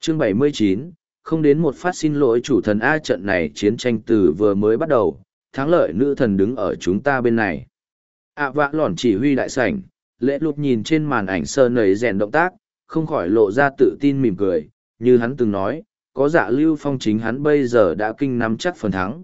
Chương 79, không đến một phát xin lỗi chủ thần A, trận này chiến tranh từ vừa mới bắt đầu, thắng lợi nữ thần đứng ở chúng ta bên này. Vạ lòn chỉ huy đại sảnh, lễ lụt nhìn trên màn ảnh sơ nầy rèn động tác, không khỏi lộ ra tự tin mỉm cười, như hắn từng nói, có Dạ Lưu Phong chính hắn bây giờ đã kinh nắm chắc phần thắng.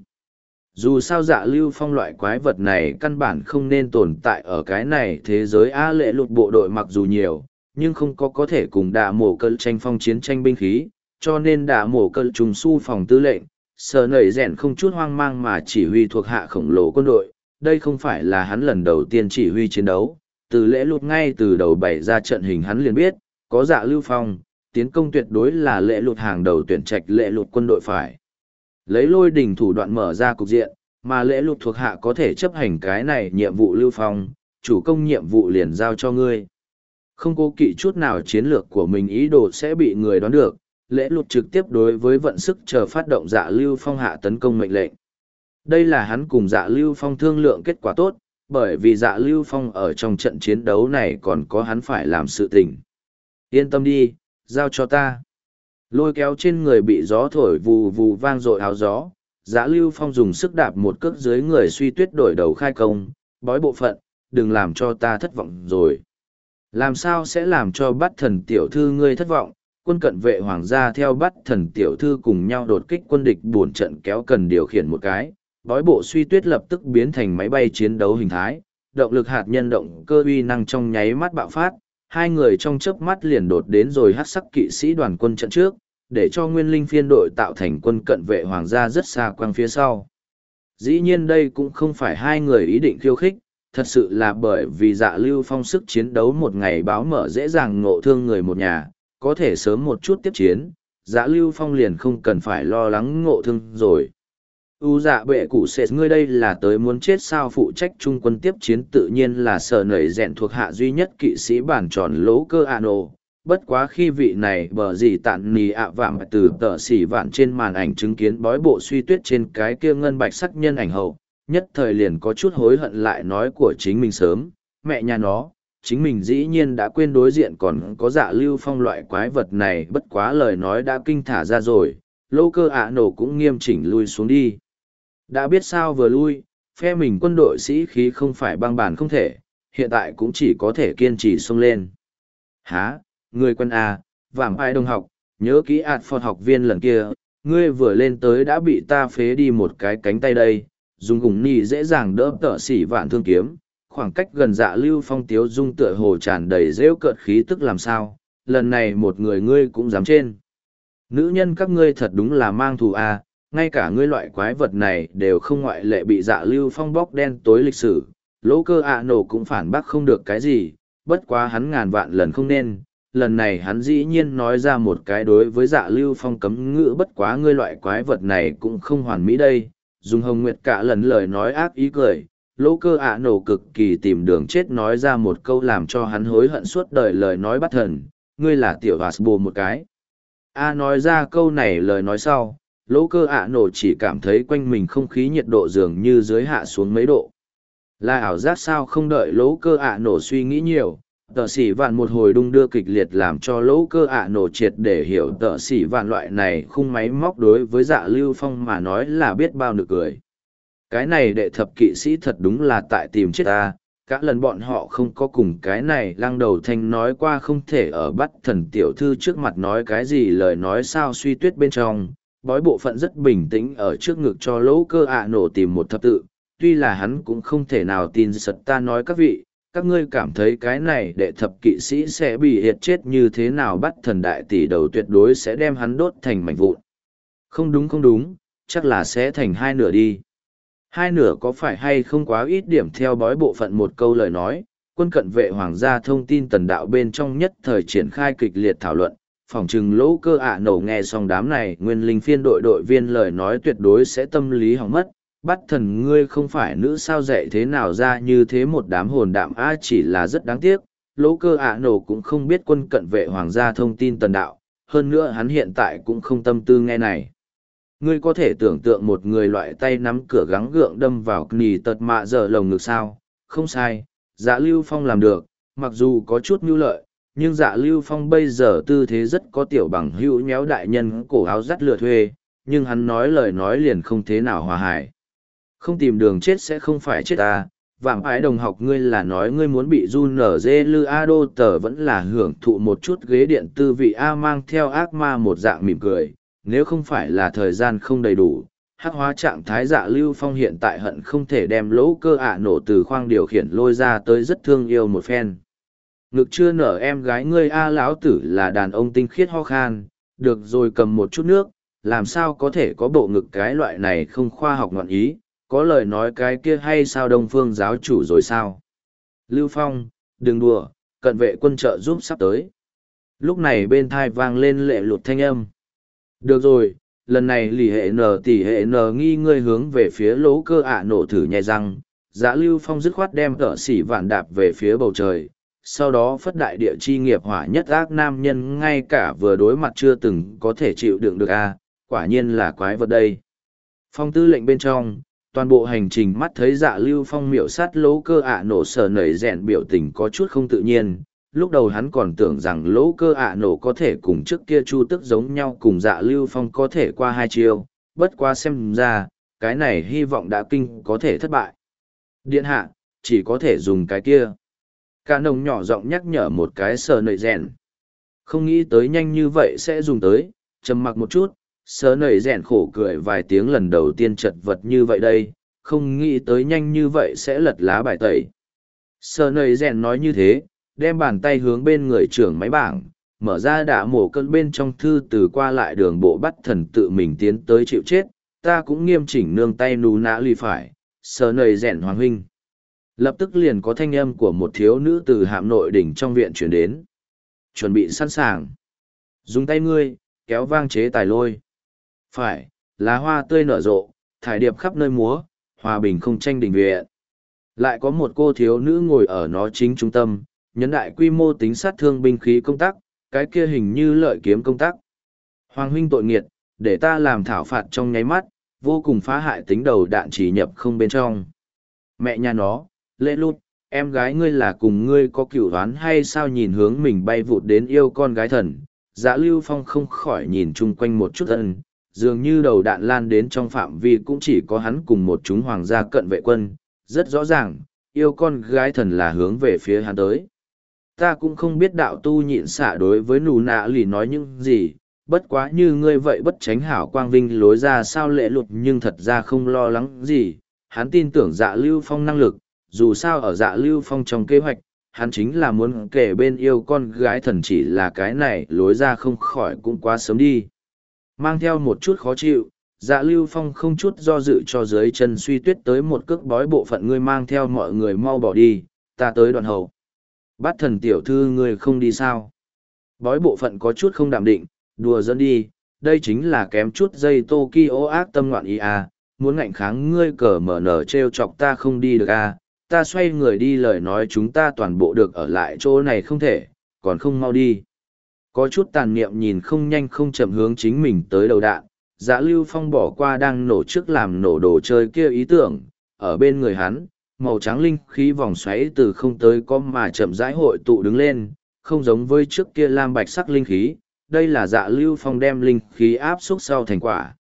Dù sao Dạ Lưu Phong loại quái vật này căn bản không nên tồn tại ở cái này thế giới A, lễ lụt bộ đội mặc dù nhiều, nhưng không có thể cùng đạ mổ cơn tranh phong chiến tranh binh khí, cho nên đạ mổ cơn trùng su phòng tư lệnh, sờ nảy rèn không chút hoang mang mà chỉ huy thuộc hạ khổng lồ quân đội. Đây không phải là hắn lần đầu tiên chỉ huy chiến đấu, từ lễ lụt ngay từ đầu bày ra trận hình hắn liền biết, có Dạ Lưu Phong, tiến công tuyệt đối là lễ lụt hàng đầu tuyển trạch lễ lụt quân đội phải. Lấy lôi đỉnh thủ đoạn mở ra cục diện, mà lễ lụt thuộc hạ có thể chấp hành cái này nhiệm vụ Lưu Phong, chủ công nhiệm vụ liền giao cho ngươi. Không cố kỵ chút nào chiến lược của mình ý đồ sẽ bị người đoán được, lễ lụt trực tiếp đối với vận sức chờ phát động Dạ Lưu Phong hạ tấn công mệnh lệnh. Đây là hắn cùng Dạ Lưu Phong thương lượng kết quả tốt, bởi vì Dạ Lưu Phong ở trong trận chiến đấu này còn có hắn phải làm sự tình. Yên tâm đi, giao cho ta. Lôi kéo trên người bị gió thổi vù vù vang dội áo gió, Dạ Lưu Phong dùng sức đạp một cước dưới người suy tuyết đổi đầu khai công, bói bộ phận, đừng làm cho ta thất vọng rồi. Làm sao sẽ làm cho bắt thần tiểu thư ngươi thất vọng? Quân cận vệ hoàng gia theo bắt thần tiểu thư cùng nhau đột kích quân địch buồn trận kéo cần điều khiển một cái, bói bộ suy tuyết lập tức biến thành máy bay chiến đấu hình thái, động lực hạt nhân động cơ uy năng trong nháy mắt bạo phát, hai người trong chớp mắt liền đột đến rồi hắc sắc kỵ sĩ đoàn quân trận trước, để cho nguyên linh phiên đội tạo thành quân cận vệ hoàng gia rất xa quang phía sau. Dĩ nhiên đây cũng không phải hai người ý định khiêu khích, thật sự là bởi vì Dạ Lưu Phong sức chiến đấu một ngày báo mở dễ dàng ngộ thương người một nhà, có thể sớm một chút tiếp chiến, Dạ Lưu Phong liền không cần phải lo lắng ngộ thương rồi. Dạ bệ cụ sệt ngươi đây là tới muốn chết sao? Phụ trách trung quân tiếp chiến tự nhiên là sở nảy rèn thuộc hạ duy nhất kỵ sĩ bản tròn lỗ cơ nổ. Bất quá khi vị này bờ gì tạn nì vạm từ tờ xỉ vạn trên màn ảnh chứng kiến bói bộ suy tuyết trên cái kia ngân bạch sắc nhân ảnh hậu, nhất thời liền có chút hối hận lại nói của chính mình sớm, mẹ nhà nó, chính mình dĩ nhiên đã quên đối diện còn có Dạ Lưu Phong loại quái vật này, bất quá lời nói đã kinh thả ra rồi, lô cơ nổ cũng nghiêm chỉnh lui xuống đi. Đã biết sao vừa lui, phe mình quân đội sĩ khí không phải băng bàn không thể, hiện tại cũng chỉ có thể kiên trì xông lên. Hả, người quân vảm ai đồng học, nhớ kỹ Phật học viên lần kia, ngươi vừa lên tới đã bị ta phế đi một cái cánh tay đây, dùng gùng nì dễ dàng đỡ tợ xỉ vạn thương kiếm, khoảng cách gần Dạ Lưu Phong tiếu dung tựa hồ tràn đầy rêu cợt khí tức làm sao, lần này một người ngươi cũng dám trên. Nữ nhân các ngươi thật đúng là mang thù ngay cả ngươi loại quái vật này đều không ngoại lệ bị Dạ Lưu Phong bóc đen tối lịch sử, lỗ cơ nổ cũng phản bác không được cái gì, bất quá hắn ngàn vạn lần không nên, lần này hắn dĩ nhiên nói ra một cái đối với Dạ Lưu Phong cấm ngữ, bất quá ngươi loại quái vật này cũng không hoàn mỹ đây, dùng Hồng Nguyệt cả lần lời nói ác ý cười, lỗ cơ nổ cực kỳ tìm đường chết nói ra một câu làm cho hắn hối hận suốt đời lời nói bắt thần, ngươi là tiểu hạt bồ một cái. Nói ra câu này lời nói sau, lỗ cơ nổ chỉ cảm thấy quanh mình không khí nhiệt độ dường như dưới hạ xuống mấy độ. Là ảo giác sao? Không đợi lỗ cơ nổ suy nghĩ nhiều, tợ xỉ vạn một hồi đung đưa kịch liệt làm cho lỗ cơ nổ triệt để hiểu tợ xỉ vạn loại này khung máy móc đối với Dạ Lưu Phong mà nói là biết bao nực cười. Cái này đệ thập kỵ sĩ thật đúng là tại tìm chết ta, các lần bọn họ không có cùng cái này lăng đầu thanh nói qua không thể ở bắt thần tiểu thư trước mặt nói cái gì lời nói sao? Suy tuyết bên trong, bói bộ phận rất bình tĩnh ở trước ngực cho lỗ cơ nổ tìm một thập tự, tuy là hắn cũng không thể nào tin sật ta nói các vị, các ngươi cảm thấy cái này đệ thập kỵ sĩ sẽ bị hiệt chết như thế nào? Bắt thần đại tỷ đầu tuyệt đối sẽ đem hắn đốt thành mảnh vụn. Không đúng, chắc là sẽ thành hai nửa đi. Hai nửa có phải hay không quá ít điểm? Theo bói bộ phận một câu lời nói, quân cận vệ hoàng gia thông tin tần đạo bên trong nhất thời triển khai kịch liệt thảo luận, phỏng chừng lỗ cơ nổ nghe xong đám này nguyên linh phiên đội viên lời nói tuyệt đối sẽ tâm lý hỏng mất. Bắt thần ngươi không phải nữ sao dạy thế nào ra như thế một đám hồn đạm chỉ là rất đáng tiếc, lỗ cơ nổ cũng không biết quân cận vệ hoàng gia thông tin tần đạo, hơn nữa hắn hiện tại cũng không tâm tư nghe này. Ngươi có thể tưởng tượng một người loại tay nắm cửa gắng gượng đâm vào nì tật mạ giờ lồng ngực sao? Không sai, Dạ Lưu Phong làm được, mặc dù có chút mưu lợi, nhưng Dạ Lưu Phong bây giờ tư thế rất có tiểu bằng hữu nhéo đại nhân cổ áo dắt lừa thuê, nhưng hắn nói lời nói liền không thế nào hòa hải. Không tìm đường chết sẽ không phải chết ta, vạm ái đồng học ngươi là nói ngươi muốn bị run nở dê lư a đô tờ vẫn là hưởng thụ một chút ghế điện tư vị a mang theo ác ma một dạng mỉm cười, nếu không phải là thời gian không đầy đủ. Hắc hóa trạng thái Dạ Lưu Phong hiện tại hận không thể đem lỗ cơ ạ nổ từ khoang điều khiển lôi ra tới rất thương yêu một phen. Ngực chưa nở em gái ngươi a lão tử là đàn ông tinh khiết ho khan, được rồi cầm một chút nước, làm sao có thể có bộ ngực cái loại này không khoa học ngoạn ý, có lời nói cái kia hay sao Đông Phương giáo chủ rồi sao? Lưu Phong, đừng đùa, cận vệ quân trợ giúp sắp tới. Lúc này bên thai vang lên lệ lụt thanh âm. Được rồi, lần này lì hệ nờ tỉ hệ nờ nghi ngươi hướng về phía lỗ cơ ạ nổ thử nhai răng. Dạ Lưu Phong dứt khoát đem tợ xỉ vạn đạp về phía bầu trời. Sau đó phất đại địa chi nghiệp hỏa nhất ác nam nhân ngay cả vừa đối mặt chưa từng có thể chịu đựng được a, quả nhiên là quái vật đây. Phong tư lệnh bên trong, toàn bộ hành trình mắt thấy Dạ Lưu Phong miểu sát lỗ cơ ạ nổ sờ nảy rèn biểu tình có chút không tự nhiên. Lúc đầu hắn còn tưởng rằng lỗ cơ ạ nổ có thể cùng trước kia chu tức giống nhau cùng Dạ Lưu Phong có thể qua hai chiêu, bất quá xem ra, cái này hy vọng đã kinh có thể thất bại. Điện hạ, chỉ có thể dùng cái kia. Cả nồng nhỏ giọng nhắc nhở một cái sờ nảy rèn. Không nghĩ tới nhanh như vậy sẽ dùng tới, trầm mặc một chút, sờ nảy rèn khổ cười vài tiếng lần đầu tiên chật vật như vậy đây, không nghĩ tới nhanh như vậy sẽ lật lá bài tẩy. Sờ nảy rèn nói như thế, đem bàn tay hướng bên người trưởng máy bảng, mở ra đả mổ cơn bên trong thư từ qua lại đường bộ bắt thần tự mình tiến tới chịu chết, ta cũng nghiêm chỉnh nương tay nú nã ly phải, sờ nảy rèn hoàng huynh. Lập tức liền có thanh âm của một thiếu nữ từ hạm nội đỉnh trong viện chuyển đến. Chuẩn bị sẵn sàng. Dùng tay ngươi, kéo vang chế tài lôi. Phải, lá hoa tươi nở rộ, thải điệp khắp nơi múa, hòa bình không tranh đỉnh viện. Lại có một cô thiếu nữ ngồi ở nó chính trung tâm, nhấn đại quy mô tính sát thương binh khí công tác, cái kia hình như lợi kiếm công tác. Hoàng huynh tội nghiệt, để ta làm thảo phạt trong nháy mắt, vô cùng phá hại tính đầu đạn chỉ nhập không bên trong. Mẹ nhà nó, lễ lút, em gái ngươi là cùng ngươi có cửu đoán hay sao nhìn hướng mình bay vụt đến yêu con gái thần. Dạ Lưu Phong không khỏi nhìn chung quanh một chút ân, dường như đầu đạn lan đến trong phạm vi cũng chỉ có hắn cùng một chúng hoàng gia cận vệ quân, rất rõ ràng, yêu con gái thần là hướng về phía hắn tới. Ta cũng không biết đạo tu nhịn xạ đối với nù nạ lì nói những gì, bất quá như ngươi vậy bất tránh hảo quang vinh lối ra sao lệ lụt nhưng thật ra không lo lắng gì, hắn tin tưởng Dạ Lưu Phong năng lực, dù sao ở Dạ Lưu Phong trong kế hoạch, hắn chính là muốn kể bên yêu con gái thần chỉ là cái này lối ra không khỏi cũng quá sớm đi. Mang theo một chút khó chịu, Dạ Lưu Phong không chút do dự cho dưới chân Suy Tuyết tới một cước bói bộ phận ngươi mang theo mọi người mau bỏ đi, ta tới đoạn hậu. Bát thần tiểu thư ngươi không đi sao? Bói bộ phận có chút không đạm định, đùa dẫn đi, đây chính là kém chút dây Tokyo ác tâm ngoạn ý à, muốn ngạnh kháng ngươi cờ mở nở trêu chọc ta không đi được à, ta xoay người đi lời nói chúng ta toàn bộ được ở lại chỗ này không thể, còn không mau đi. Có chút tàn niệm nhìn không nhanh không chậm hướng chính mình tới đầu đạn, Dạ Lưu Phong bỏ qua đang nổ trước làm nổ đồ chơi kia ý tưởng, ở bên người hắn, màu trắng linh khí vòng xoáy từ không tới có mà chậm rãi hội tụ đứng lên, không giống với trước kia lam bạch sắc linh khí, đây là Dạ Lưu Phong đem linh khí áp xúc sau thành quả.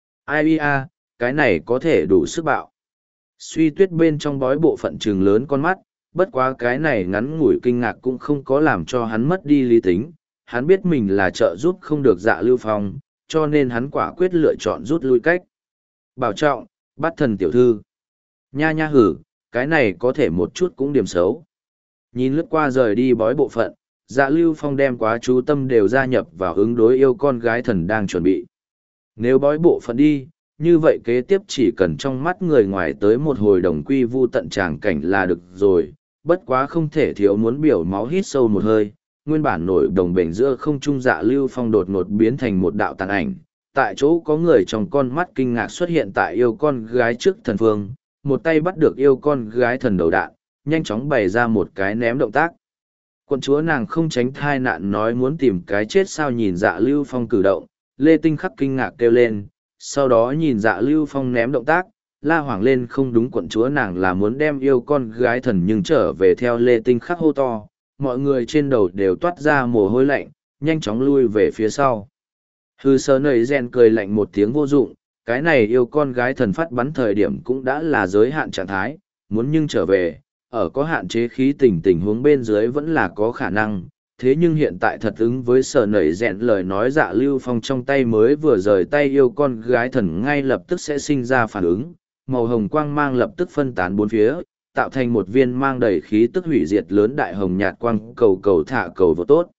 Ai a, cái này có thể đủ sức bạo. Suy Tuyết bên trong bói bộ phận trừng lớn con mắt, bất quá cái này ngắn ngủi kinh ngạc cũng không có làm cho hắn mất đi lý tính, hắn biết mình là trợ giúp không được Dạ Lưu Phong, cho nên hắn quả quyết lựa chọn rút lui cách. Bảo trọng, Bát thần tiểu thư. Nha nha hử, cái này có thể một chút cũng điểm xấu. Nhìn lướt qua rời đi bói bộ phận, Dạ Lưu Phong đem quá chú tâm đều gia nhập vào ứng đối yêu con gái thần đang chuẩn bị. Nếu bói bộ phận đi, như vậy kế tiếp chỉ cần trong mắt người ngoài tới một hồi đồng quy vu tận tràng cảnh là được rồi, bất quá không thể thiếu muốn biểu máu hít sâu một hơi. Nguyên bản nổi đồng bền giữa không trung Dạ Lưu Phong đột ngột biến thành một đạo tàn ảnh, tại chỗ có người trong con mắt kinh ngạc xuất hiện tại yêu con gái trước thần phương, một tay bắt được yêu con gái thần đầu đạn, nhanh chóng bày ra một cái ném động tác. Quận chúa nàng không tránh thai nạn nói muốn tìm cái chết sao nhìn Dạ Lưu Phong cử động, Lê Tinh Khắc kinh ngạc kêu lên, sau đó nhìn Dạ Lưu Phong ném động tác, la hoảng lên không đúng quận chúa nàng là muốn đem yêu con gái thần nhưng trở về theo Lê Tinh Khắc hô to. mọi người trên đầu đều toát ra mồ hôi lạnh, nhanh chóng lui về phía sau. Hư sơ nầy rèn cười lạnh một tiếng vô dụng, cái này yêu con gái thần phát bắn thời điểm cũng đã là giới hạn trạng thái, muốn nhưng trở về, ở có hạn chế khí tình huống bên dưới vẫn là có khả năng. Thế nhưng hiện tại thật ứng với sở nảy rẽn lời nói Dạ Lưu Phong trong tay mới vừa rời tay yêu con gái thần ngay lập tức sẽ sinh ra phản ứng, màu hồng quang mang lập tức phân tán bốn phía, tạo thành một viên mang đầy khí tức hủy diệt lớn đại hồng nhạt quang cầu cầu thả cầu vô tốt.